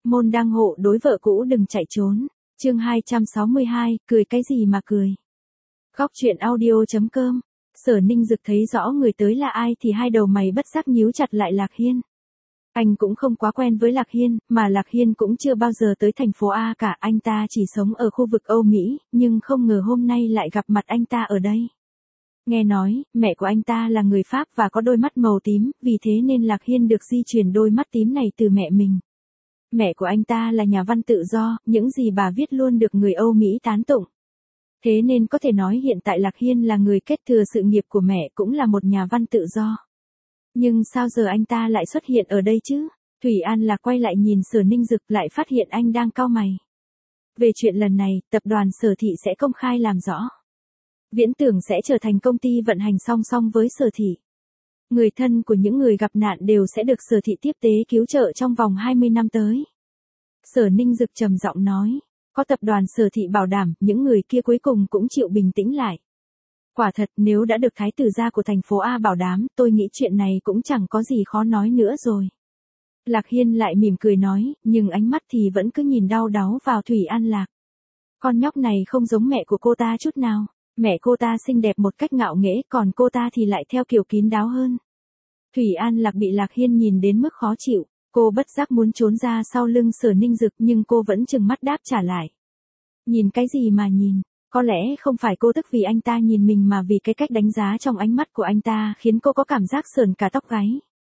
môn đăng hộ đối vợ cũ đừng chạy trốn. Chương 262, cười cái gì mà cười. Góc truyện audio.com. Sở Ninh Dực thấy rõ người tới là ai thì hai đầu mày bất giác nhíu chặt lại Lạc Hiên. Anh cũng không quá quen với Lạc Hiên, mà Lạc Hiên cũng chưa bao giờ tới thành phố A cả, anh ta chỉ sống ở khu vực Âu Mỹ, nhưng không ngờ hôm nay lại gặp mặt anh ta ở đây. Nghe nói, mẹ của anh ta là người Pháp và có đôi mắt màu tím, vì thế nên Lạc Hiên được di truyền đôi mắt tím này từ mẹ mình. Mẹ của anh ta là nhà văn tự do, những gì bà viết luôn được người Âu Mỹ tán tụng. Thế nên có thể nói hiện tại Lạc Hiên là người kế thừa sự nghiệp của mẹ, cũng là một nhà văn tự do. Nhưng sao giờ anh ta lại xuất hiện ở đây chứ? Thủy An Lạc quay lại nhìn Sở Ninh Dực, lại phát hiện anh đang cau mày. Về chuyện lần này, tập đoàn Sở Thị sẽ công khai làm rõ. Viễn Tưởng sẽ trở thành công ty vận hành song song với Sở Thị. Người thân của những người gặp nạn đều sẽ được Sở Thị tiếp tế cứu trợ trong vòng 20 năm tới. Sở Ninh Dực trầm giọng nói, có tập đoàn Sở Thị bảo đảm, những người kia cuối cùng cũng chịu bình tĩnh lại. Quả thật, nếu đã được thái tử gia của thành phố A bảo đảm, tôi nghĩ chuyện này cũng chẳng có gì khó nói nữa rồi. Lạc Hiên lại mỉm cười nói, nhưng ánh mắt thì vẫn cứ nhìn đau đáu vào Thủy An Lạc. Con nhóc này không giống mẹ của cô ta chút nào. Mẹ cô ta xinh đẹp một cách ngạo nghễ, còn cô ta thì lại theo kiểu kín đáo hơn. Thủy An Lạc bị Lạc Hiên nhìn đến mức khó chịu, cô bất giác muốn trốn ra sau lưng Sở Ninh Dực, nhưng cô vẫn trừng mắt đáp trả lại. Nhìn cái gì mà nhìn, có lẽ không phải cô tức vì anh ta nhìn mình mà vì cái cách đánh giá trong ánh mắt của anh ta khiến cô có cảm giác sởn cả tóc gáy.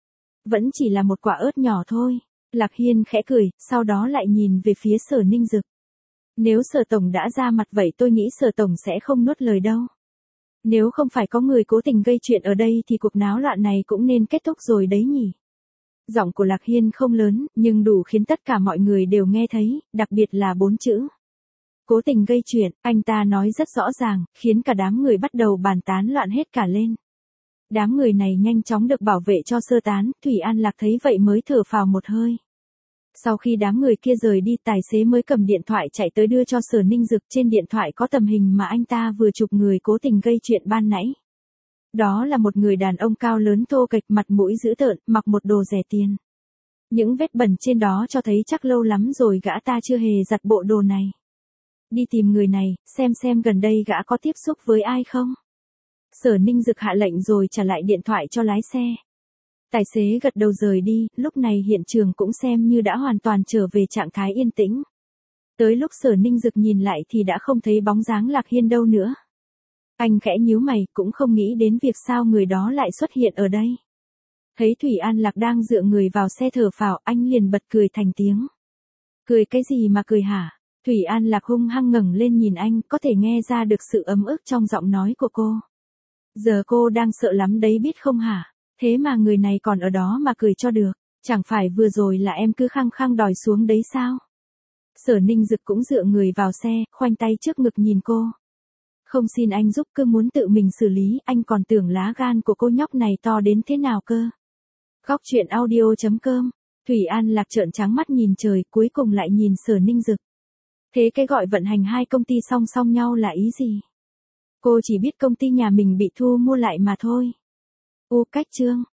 Vẫn chỉ là một quả ớt nhỏ thôi. Lạc Hiên khẽ cười, sau đó lại nhìn về phía Sở Ninh Dực. Nếu Sở Tổng đã ra mặt vậy tôi nghĩ Sở Tổng sẽ không nuốt lời đâu. Nếu không phải có người cố tình gây chuyện ở đây thì cuộc náo loạn này cũng nên kết thúc rồi đấy nhỉ. Giọng của Lạc Hiên không lớn, nhưng đủ khiến tất cả mọi người đều nghe thấy, đặc biệt là 4 chữ. Cố tình gây chuyện, anh ta nói rất rõ ràng, khiến cả đám người bắt đầu bàn tán loạn hết cả lên. Đám người này nhanh chóng được bảo vệ cho sơ tán, Thủy An Lạc thấy vậy mới thở phào một hơi. Sau khi đám người kia rời đi, tài xế mới cầm điện thoại chạy tới đưa cho Sở Ninh Dực, trên điện thoại có tấm hình mà anh ta vừa chụp người cố tình gây chuyện ban nãy. Đó là một người đàn ông cao lớn thô kệch, mặt mũi dữ tợn, mặc một đồ rẻ tiền. Những vết bẩn trên đó cho thấy chắc lâu lắm rồi gã ta chưa hề giặt bộ đồ này. Đi tìm người này, xem gần đây gã có tiếp xúc với ai không. Sở Ninh Dực hạ lệnh rồi trả lại điện thoại cho lái xe. Tài xế gật đầu rời đi, lúc này hiện trường cũng xem như đã hoàn toàn trở về trạng thái yên tĩnh. Tới lúc Sở Ninh Dực nhìn lại thì đã không thấy bóng dáng Lạc Hiên đâu nữa. Anh khẽ nhíu mày, cũng không nghĩ đến việc sao người đó lại xuất hiện ở đây. Thấy Thủy An Lạc đang dựa người vào xe thở phào, anh liền bật cười thành tiếng. Cười cái gì mà cười hả? Thủy An Lạc hung hăng ngẩng lên nhìn anh, có thể nghe ra được sự ấm ức trong giọng nói của cô. Giờ cô đang sợ lắm đấy biết không hả? Thế mà người này còn ở đó mà cười cho được, chẳng phải vừa rồi là em cứ khăng khăng đòi xuống đấy sao? Sở Ninh Dực cũng dựa người vào xe, khoanh tay trước ngực nhìn cô. Không xin anh giúp, cứ muốn tự mình xử lý, anh còn tưởng lá gan của cô nhóc này to đến thế nào cơ. Góc truyện audio.com. Thủy An Lạc trợn trắng mắt nhìn trời, cuối cùng lại nhìn Sở Ninh Dực. Thế cái gọi vận hành hai công ty song song nhau là ý gì? Cô chỉ biết công ty nhà mình bị thu mua lại mà thôi. Cách chương